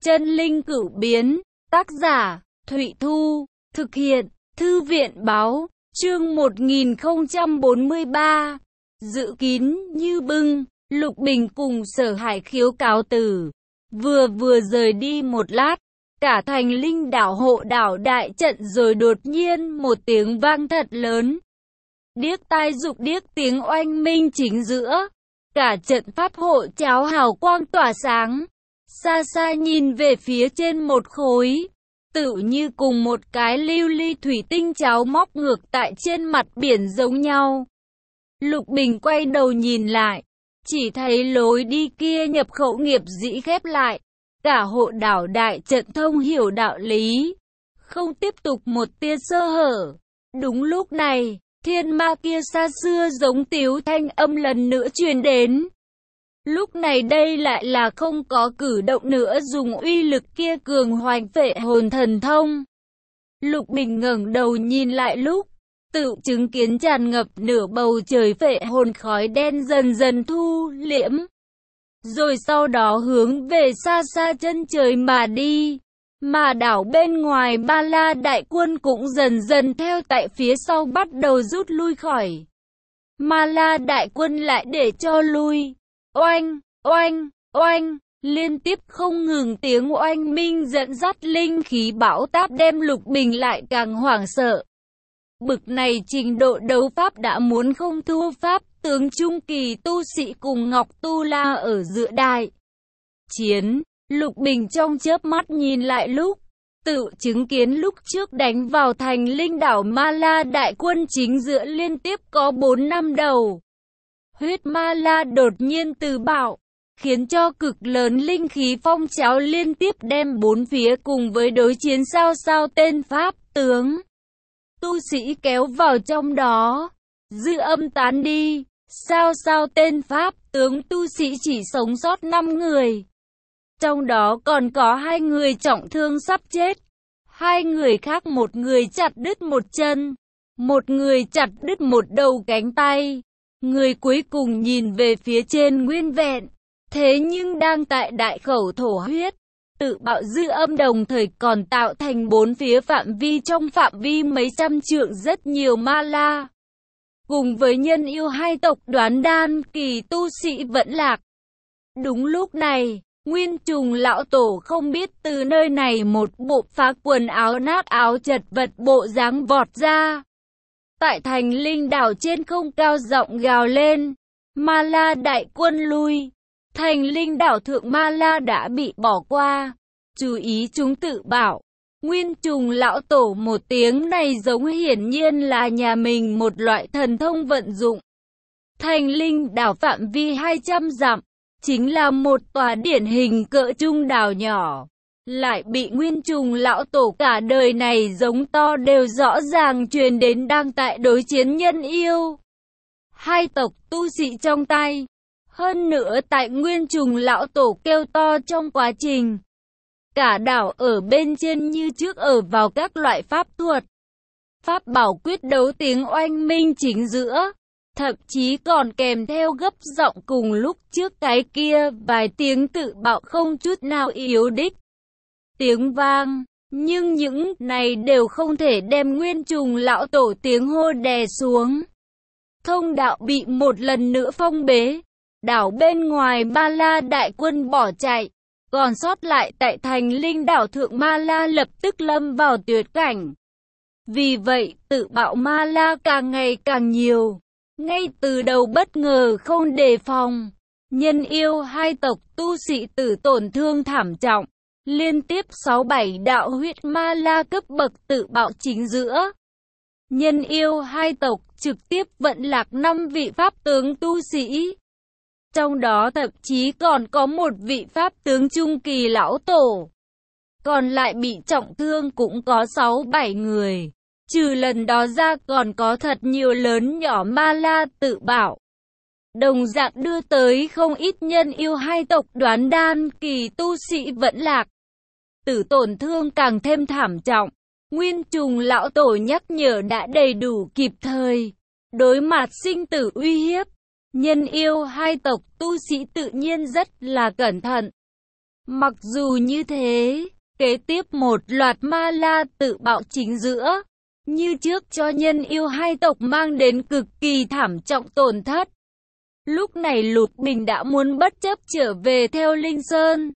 Chân linh cửu biến, tác giả, Thụy Thu, thực hiện, Thư viện báo, chương 1043, dự kín như bưng, Lục Bình cùng Sở Hải Khiếu cáo từ. Vừa rời đi một lát, cả thành linh đảo hộ đảo đại trận rồi đột nhiên một tiếng vang thật lớn. Điếc tai dục điếc tiếng oanh minh chính giữa, cả trận pháp hộ cháo hào quang tỏa sáng. Xa xa nhìn về phía trên một khối, tựu như cùng một cái lưu ly thủy tinh cháo móc ngược tại trên mặt biển giống nhau. Lục Bình quay đầu nhìn lại, chỉ thấy lối đi kia nhập khẩu nghiệp dĩ khép lại, cả hộ đảo đại trận thông hiểu đạo lý, không tiếp tục một tia sơ hở. Đúng lúc này, thiên ma kia xa xưa giống tiếu thanh âm lần nữa truyền đến. Lúc này đây lại là không có cử động nữa dùng uy lực kia cường hoành phệ hồn thần thông. Lục Bình ngẩng đầu nhìn lại lúc, tự chứng kiến tràn ngập nửa bầu trời phệ hồn khói đen dần dần thu liễm. Rồi sau đó hướng về xa xa chân trời mà đi. Mà đảo bên ngoài Ba La đại quân cũng dần dần theo tại phía sau bắt đầu rút lui khỏi. Ma La đại quân lại để cho lui. Oanh, oanh, oanh, liên tiếp không ngừng tiếng oanh minh dẫn dắt linh khí bão táp đem Lục Bình lại càng hoảng sợ. Bực này trình độ đấu pháp đã muốn không thua pháp tướng trung kỳ tu sĩ cùng Ngọc Tu La ở giữa đại chiến. Lục Bình trong chớp mắt nhìn lại lúc, tự chứng kiến lúc trước đánh vào thành linh đảo Ma La đại quân chính giữa liên tiếp có 4 năm đầu. Huyết Ma La đột nhiên từ bạo, khiến cho cực lớn linh khí phong trào liên tiếp đem bốn phía cùng với đối chiến sao tên pháp tướng tu sĩ kéo vào trong đó. Dư âm tán đi, sao tên pháp tướng tu sĩ chỉ sống sót 5 người. Trong đó còn có 2 người trọng thương sắp chết, 2 người khác, một người chặt đứt một chân, một người chặt đứt một đầu cánh tay. Người cuối cùng nhìn về phía trên nguyên vẹn, thế nhưng đang tại đại khẩu thổ huyết. Tự bạo dư âm đồng thời còn tạo thành bốn phía phạm vi trong phạm vi mấy trăm trượng rất nhiều ma la. Cùng với nhân yêu hai tộc đoán đan kỳ tu sĩ vẫn lạc. Đúng lúc này, Nguyên Trùng lão tổ không biết từ nơi này một bộ phá quần áo nát áo chật vật bộ dáng vọt ra. Tại thành linh đảo trên không cao giọng gào lên, Ma La đại quân lui. Thành linh đảo thượng Ma La đã bị bỏ qua. Chú ý chúng tự bảo. Nguyên Trùng lão tổ một tiếng này giống hiển nhiên là nhà mình một loại thần thông vận dụng. Thành linh đảo phạm vi 200 dặm, chính là một tòa điển hình cỡ trung đảo nhỏ. Lại bị Nguyên Trùng lão tổ cả đời này giống to đều rõ ràng truyền đến đang tại đối chiến nhân yêu hai tộc tu sĩ trong tay. Hơn nữa tại Nguyên Trùng lão tổ kêu to trong quá trình, cả đảo ở bên trên như trước ở vào các loại pháp thuật, pháp bảo quyết đấu tiếng oanh minh chính giữa. Thậm chí còn kèm theo gấp giọng cùng lúc trước cái kia vài tiếng tự bạo không chút nào yếu đích tiếng vang. Nhưng những này đều không thể đem Nguyên Trùng lão tổ tiếng hô đè xuống. Thông đạo bị một lần nữa phong bế. Đảo bên ngoài Ba La đại quân bỏ chạy. Còn sót lại tại thành linh đảo thượng Ma La lập tức lâm vào tuyệt cảnh. Vì vậy tự bạo Ma La càng ngày càng nhiều. Ngay từ đầu bất ngờ không đề phòng, nhân yêu hai tộc tu sĩ tử tổn thương thảm trọng. Liên tiếp 6-7 đạo huyết Ma La cấp bậc tự bạo chính giữa. Nhân yêu hai tộc trực tiếp vận lạc 5 vị pháp tướng tu sĩ. Trong đó thậm chí còn có một vị pháp tướng trung kỳ lão tổ. Còn lại bị trọng thương cũng có 6-7 người. Trừ lần đó ra còn có thật nhiều lớn nhỏ Ma La tự bạo. Đồng dạng đưa tới không ít nhân yêu hai tộc đoán đan kỳ tu sĩ vẫn lạc. Tử tổn thương càng thêm thảm trọng. Nguyên Trùng lão tổ nhắc nhở đã đầy đủ kịp thời. Đối mặt sinh tử uy hiếp, nhân yêu hai tộc tu sĩ tự nhiên rất là cẩn thận. Mặc dù như thế, kế tiếp một loạt ma la tự bạo chính giữa, như trước cho nhân yêu hai tộc mang đến cực kỳ thảm trọng tổn thất. Lúc này Lục Bình đã muốn bất chấp trở về theo Linh Sơn,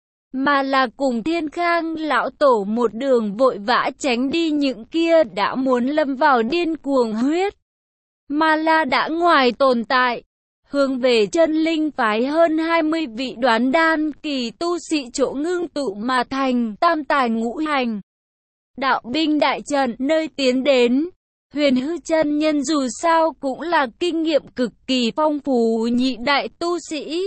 mà là cùng Thiên Khang lão tổ một đường vội vã tránh đi những kia đã muốn lâm vào điên cuồng huyết. Ma la đã ngoài tồn tại, hướng về chân linh phái hơn 20 vị đoán đan kỳ tu sĩ chỗ ngưng tụ mà thành tam tài ngũ hành. Đạo binh đại trận nơi tiến đến, Huyền Hư chân nhân dù sao cũng là kinh nghiệm cực kỳ phong phú nhị đại tu sĩ.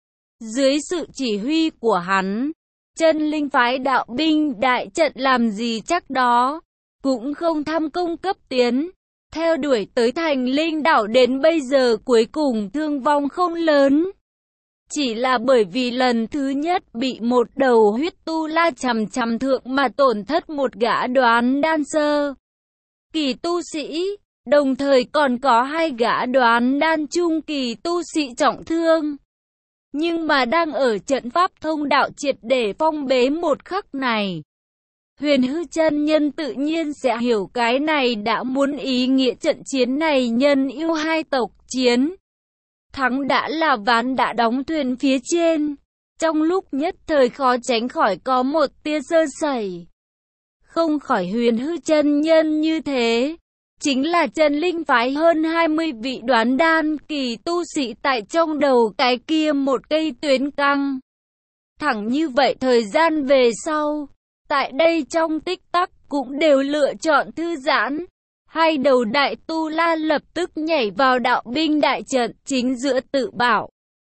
Dưới sự chỉ huy của hắn, chân linh phái đạo binh đại trận làm gì chắc đó, cũng không tham công cấp tiến, theo đuổi tới thành linh đảo đến bây giờ cuối cùng thương vong không lớn. Chỉ là bởi vì lần thứ nhất bị một đầu huyết tu la chằm chằm thượng mà tổn thất một gã đoán đan sơ kỳ tu sĩ, đồng thời còn có hai gã đoán đan trung kỳ tu sĩ trọng thương. Nhưng mà đang ở trận pháp thông đạo triệt để phong bế một khắc này, Huyền Hư chân nhân tự nhiên sẽ hiểu cái này đã muốn ý nghĩa trận chiến này nhân yêu hai tộc chiến. Thắng đã là ván đã đóng thuyền phía trên, trong lúc nhất thời khó tránh khỏi có một tia sơ sẩy. Không khỏi Huyền Hư chân nhân như thế, chính là chân linh phái hơn 20 vị đoán đan kỳ tu sĩ tại trong đầu cái kia một cây tuyến căng. Thẳng như vậy thời gian về sau, tại đây trong tích tắc cũng đều lựa chọn thư giãn. Hai đầu đại tu la lập tức nhảy vào đạo binh đại trận chính giữa tự bảo.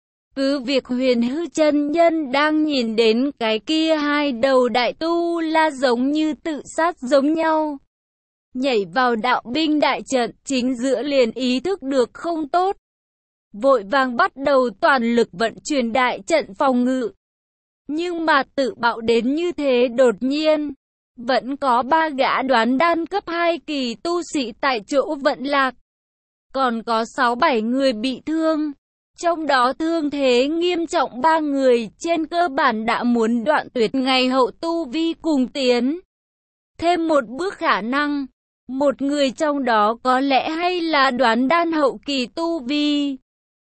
Cứ việc Huyền Hư chân nhân đang nhìn đến cái kia hai đầu đại tu la giống như tự sát giống nhau, nhảy vào đạo binh đại trận chính giữa liền ý thức được không tốt, vội vàng bắt đầu toàn lực vận chuyển đại trận phòng ngự. Nhưng mà tự bạo đến như thế đột nhiên, vẫn có ba gã đoán đan cấp 2 kỳ tu sĩ tại chỗ vận lạc, còn có 6-7 người bị thương, trong đó thương thế nghiêm trọng 3 người trên cơ bản đã muốn đoạn tuyệt ngày hậu tu vi cùng tiến. Thêm một bước khả năng, một người trong đó có lẽ hay là đoán đan hậu kỳ tu vi.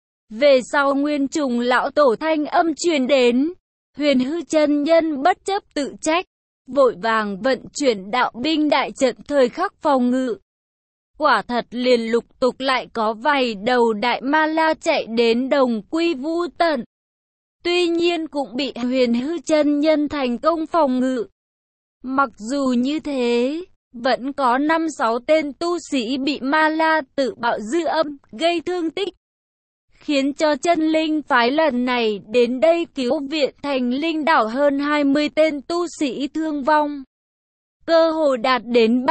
Về sau Nguyên Trùng lão tổ thanh âm truyền đến, Huyền Hư chân nhân bất chấp tự trách, vội vàng vận chuyển đạo binh đại trận thời khắc phòng ngự. Quả thật liền lục tục lại có vài đầu đại ma la chạy đến đồng quy vu tận. Tuy nhiên cũng bị Huyền Hư chân nhân thành công phòng ngự. Mặc dù như thế, vẫn có 5-6 tên tu sĩ bị ma la tự bạo dư âm, gây thương tích, khiến cho chân linh phái lần này đến đây cứu viện thành linh đảo hơn 20 tên tu sĩ thương vong, cơ hồ đạt đến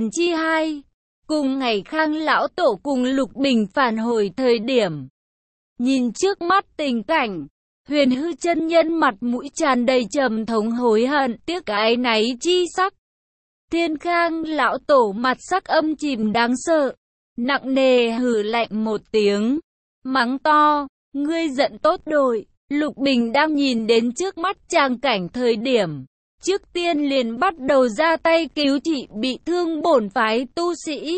3/2. Cùng ngày Khang lão tổ cùng Lục Bình phản hồi thời điểm, nhìn trước mắt tình cảnh, Huyền Hư chân nhân mặt mũi tràn đầy trầm thống hối hận tiếc áy náy chi sắc. Thiên Khang lão tổ mặt sắc âm chìm đáng sợ, nặng nề hừ lạnh một tiếng, mắng to, ngươi giận tốt đội. Lục Bình đang nhìn đến trước mắt tràng cảnh thời điểm, trước tiên liền bắt đầu ra tay cứu trị bị thương bổn phái tu sĩ.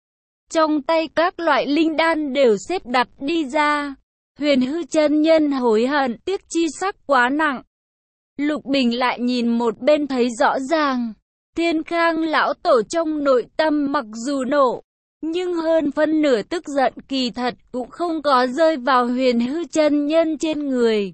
Trong tay các loại linh đan đều xếp đặt đi ra. Huyền Hư chân nhân hối hận tiếc chi sắc quá nặng. Lục Bình lại nhìn một bên thấy rõ ràng, Thiên Khang lão tổ trong nội tâm mặc dù nộ, nhưng hơn phân nửa tức giận kỳ thật cũng không có rơi vào Huyền Hư chân nhân trên người.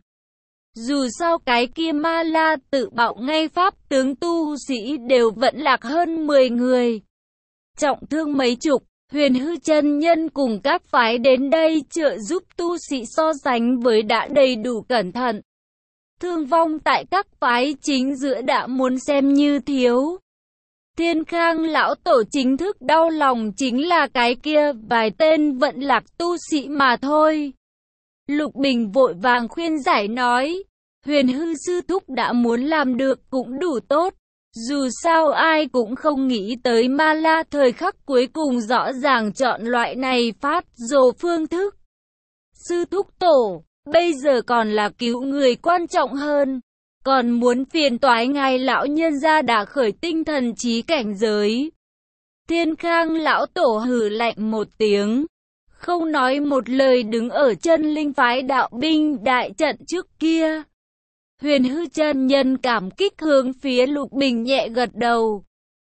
Dù sao cái kia ma la tự bạo ngay pháp tướng tu sĩ đều vẫn lạc hơn 10 người, trọng thương mấy chục. Huyền Hư chân nhân cùng các phái đến đây trợ giúp tu sĩ so sánh với đã đầy đủ cẩn thận. Thương vong tại các phái chính giữa đã muốn xem như thiếu. Thiên Khang lão tổ chính thức đau lòng chính là cái kia vài tên vận lạc tu sĩ mà thôi. Lục Bình vội vàng khuyên giải nói, Huyền Hư sư thúc đã muốn làm được cũng đủ tốt. Dù sao ai cũng không nghĩ tới ma la thời khắc cuối cùng rõ ràng chọn loại này phát rồ phương thức. Sư thúc tổ, bây giờ còn là cứu người quan trọng hơn. Còn muốn phiền toái ngài lão nhân gia đã khởi tinh thần trí cảnh giới. Thiên Khang lão tổ hừ lạnh một tiếng, không nói một lời đứng ở chân linh phái đạo binh đại trận trước kia. Huyền Hư chân nhân cảm kích hướng phía Lục Bình nhẹ gật đầu.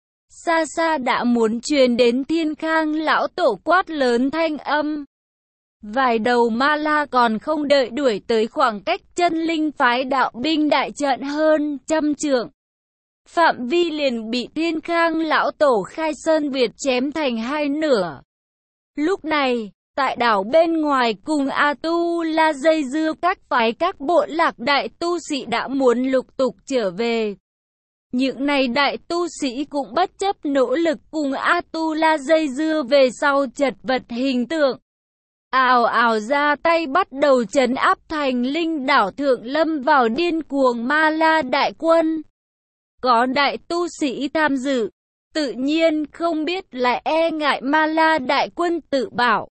Xa xa đã muốn truyền đến Thiên Khang lão tổ quát lớn thanh âm. Vài đầu ma la còn không đợi đuổi tới khoảng cách chân linh phái đạo binh đại trận hơn trăm trượng. Phạm vi liền bị Thiên Khang lão tổ khai sơn Việt chém thành hai nửa. Lúc này, tại đảo bên ngoài cùng A Tu La dây dưa các phái các bộ lạc đại tu sĩ đã muốn lục tục trở về. Những này đại tu sĩ cũng bất chấp nỗ lực cùng A Tu La dây dưa về sau chật vật hình tượng. Ào ào ra tay bắt đầu trấn áp thành linh đảo thượng lâm vào điên cuồng ma la đại quân. Có đại tu sĩ tham dự, tự nhiên không biết lại e ngại ma la đại quân tự bảo.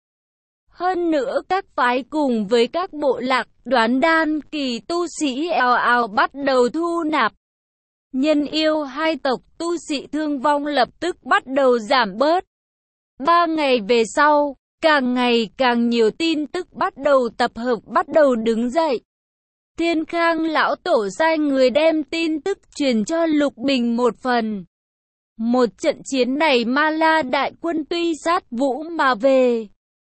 Hơn nữa các phái cùng với các bộ lạc đoán đan kỳ tu sĩ ào ào bắt đầu thu nạp. Nhân yêu hai tộc tu sĩ thương vong lập tức bắt đầu giảm bớt. 3 ngày về sau, càng ngày càng nhiều tin tức bắt đầu tập hợp bắt đầu đứng dậy. Thiên Khang lão tổ sai người đem tin tức truyền cho Lục Bình một phần. Một trận chiến này ma la đại quân tuy sát vũ mà về,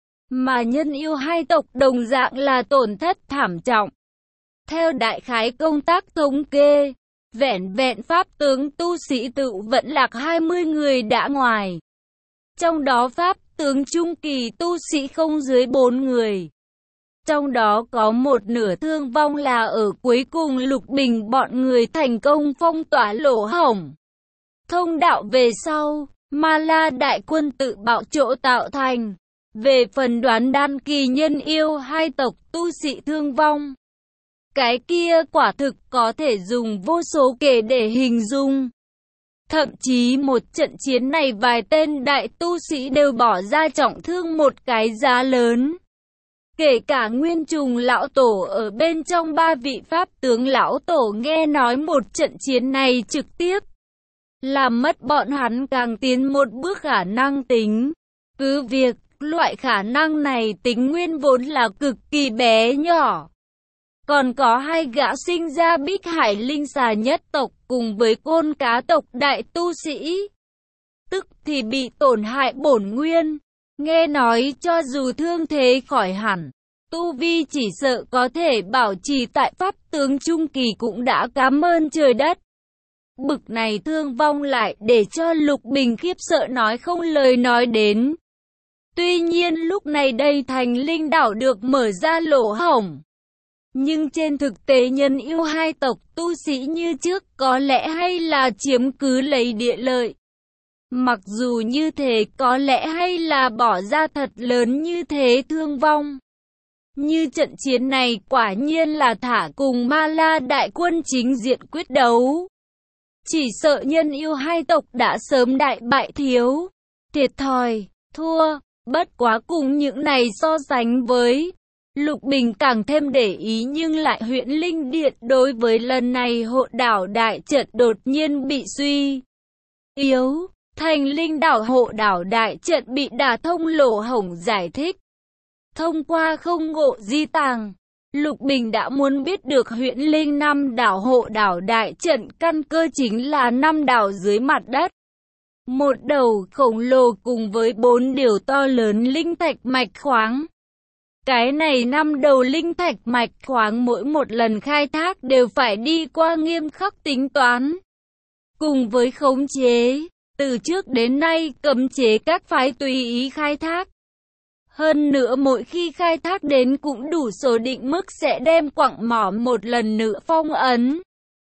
mà nhân yêu hai tộc đồng dạng là tổn thất thảm trọng. Theo đại khái công tác thống kê, vẹn vẹn pháp tướng tu sĩ tự vẫn lạc 20 người đã ngoài. Trong đó pháp tướng trung kỳ tu sĩ không dưới 4 người. Trong đó có một nửa thương vong là ở cuối cùng Lục Bình bọn người thành công phong tỏa lỗ hổng. Thông đạo về sau, ma la đại quân tự bạo chỗ tạo thành. Về phần đoán đan kỳ nhân yêu hai tộc tu sĩ thương vong, cái kia quả thực có thể dùng vô số kể để hình dung. Thậm chí một trận chiến này vài tên đại tu sĩ đều bỏ ra trọng thương một cái giá lớn. Kể cả Nguyên Trùng lão tổ ở bên trong 3 vị pháp tướng lão tổ nghe nói một trận chiến này trực tiếp làm mất bọn hắn càng tiến một bước khả năng tính. Cứ việc loại khả năng này tính nguyên vốn là cực kỳ bé nhỏ. Còn có 2 gã sinh ra Bích Hải linh xà nhất tộc cùng với Côn Cá tộc đại tu sĩ, tức thì bị tổn hại bổn nguyên. Nghe nói cho dù thương thế khỏi hẳn, tu vi chỉ sợ có thể bảo trì tại pháp tướng trung kỳ cũng đã cảm ơn trời đất. Bực này thương vong lại để cho Lục Bình khiếp sợ nói không lời nói đến. Tuy nhiên lúc này đây thành linh đảo được mở ra lỗ hổng. Nhưng trên thực tế nhân yêu hai tộc tu sĩ như trước có lẽ hay là chiếm cứ lấy địa lợi. Mặc dù như thế có lẽ hay là bỏ ra thật lớn như thế thương vong. Như trận chiến này quả nhiên là thả cùng ma la đại quân chính diện quyết đấu. Chỉ sợ nhân yêu hai tộc đã sớm đại bại thiếu, thiệt thòi, thua. Bất quá cùng những này so sánh với, Lục Bình càng thêm để ý nhưng lại huyện Linh Điện đối với lần này hộ đảo đại trận đột nhiên bị suy yếu. Thành linh đảo hộ đảo đại trận bị đả thông lỗ hổng giải thích. Thông qua không ngộ di tàng, Lục Bình đã muốn biết được huyện Linh 5 đảo hộ đảo đại trận căn cơ chính là 5 đảo dưới mặt đất. Một đầu khổng lồ cùng với 4 điều to lớn linh thạch mạch khoáng. Cái này 5 đầu linh thạch mạch khoáng mỗi một lần khai thác đều phải đi qua nghiêm khắc tính toán. Cùng với khống chế, từ trước đến nay cấm chế các phái tùy ý khai thác. Hơn nữa mỗi khi khai thác đến cũng đủ số định mức sẽ đem quặng mỏ một lần nữa phong ấn.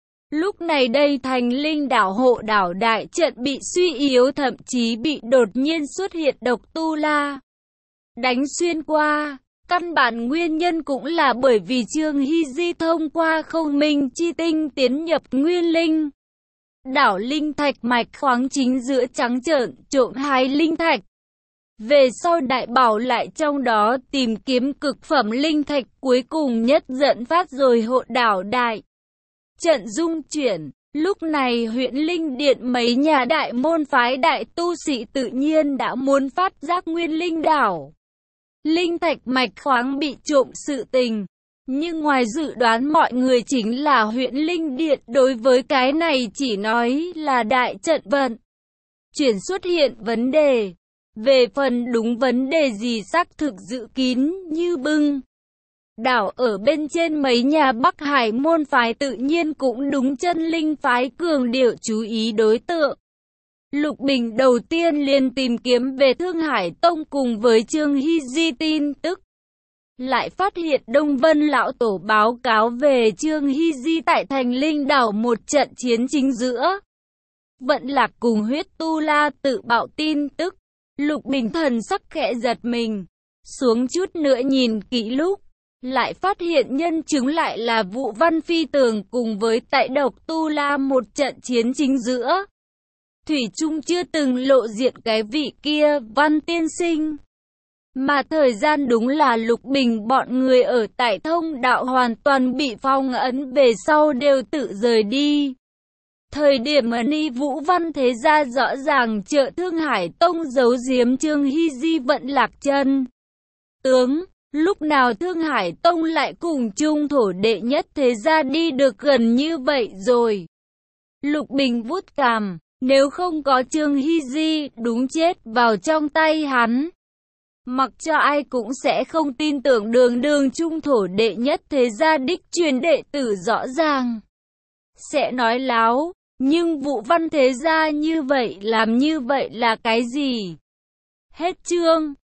Lúc này đây thành linh đảo hộ đảo đại trận bị suy yếu thậm chí bị đột nhiên xuất hiện độc tu la đánh xuyên qua. Căn bản nguyên nhân cũng là bởi vì Trương Hy Di thông qua không minh chi tinh tiến nhập nguyên linh. Đảo linh thạch mạch khoáng chính giữa trắng trợn trộm 2 linh thạch. Về sau đại bảo lại trong đó tìm kiếm cực phẩm linh thạch cuối cùng nhất dẫn phát rồi hộ đảo đại trận dung chuyển. Lúc này huyện Linh Điện mấy nhà đại môn phái đại tu sĩ tự nhiên đã muốn phát giác nguyên linh đảo. Linh thạch mạch khoáng bị trộm sự tình. Nhưng ngoài dự đoán mọi người chính là huyện Linh Điện đối với cái này chỉ nói là đại trận vận chuyển xuất hiện vấn đề. Về phần đúng vấn đề gì xác thực dự kín như bưng. Đảo ở bên trên mấy nhà Bắc Hải môn phái tự nhiên cũng đúng chân linh phái cường điệu chú ý đối tượng. Lục Bình đầu tiên liền tìm kiếm về Thương Hải Tông cùng với Trương Hy Di tin tức. Lại phát hiện Đông Vân Lão Tổ báo cáo về Trương Hy Di tại thành linh đảo một trận chiến chính giữa Vận Lạc cùng Huyết Tu La tự bạo tin tức. Lục Bình thần sắc khẽ giật mình, xuống chút nữa nhìn kỹ lúc, lại phát hiện nhân chứng lại là Vũ Văn Phi Tường cùng với tại Độc Tu La một trận chiến chính giữa. Thủy Trung chưa từng lộ diện cái vị kia, Văn tiên sinh. Mà thời gian đúng là Lục Bình bọn người ở tại Thông Đạo hoàn toàn bị phong ấn về sau đều tự rời đi. Thời điểm Ni Vũ Văn Thế Gia rõ ràng trợ Thương Hải Tông giấu giếm Trương Hy Di Vận Lạc chân tướng, lúc nào Thương Hải Tông lại cùng chung thổ đệ nhất Thế Gia đi được gần như vậy rồi. Lục Bình vuốt cằm, nếu không có Trương Hy Di đúng chết vào trong tay hắn. Mặc cho ai cũng sẽ không tin tưởng đường chung thổ đệ nhất Thế Gia đích truyền đệ tử rõ ràng sẽ nói láo. Nhưng Vũ Văn Thế Gia như vậy làm như vậy là cái gì? Hết chương.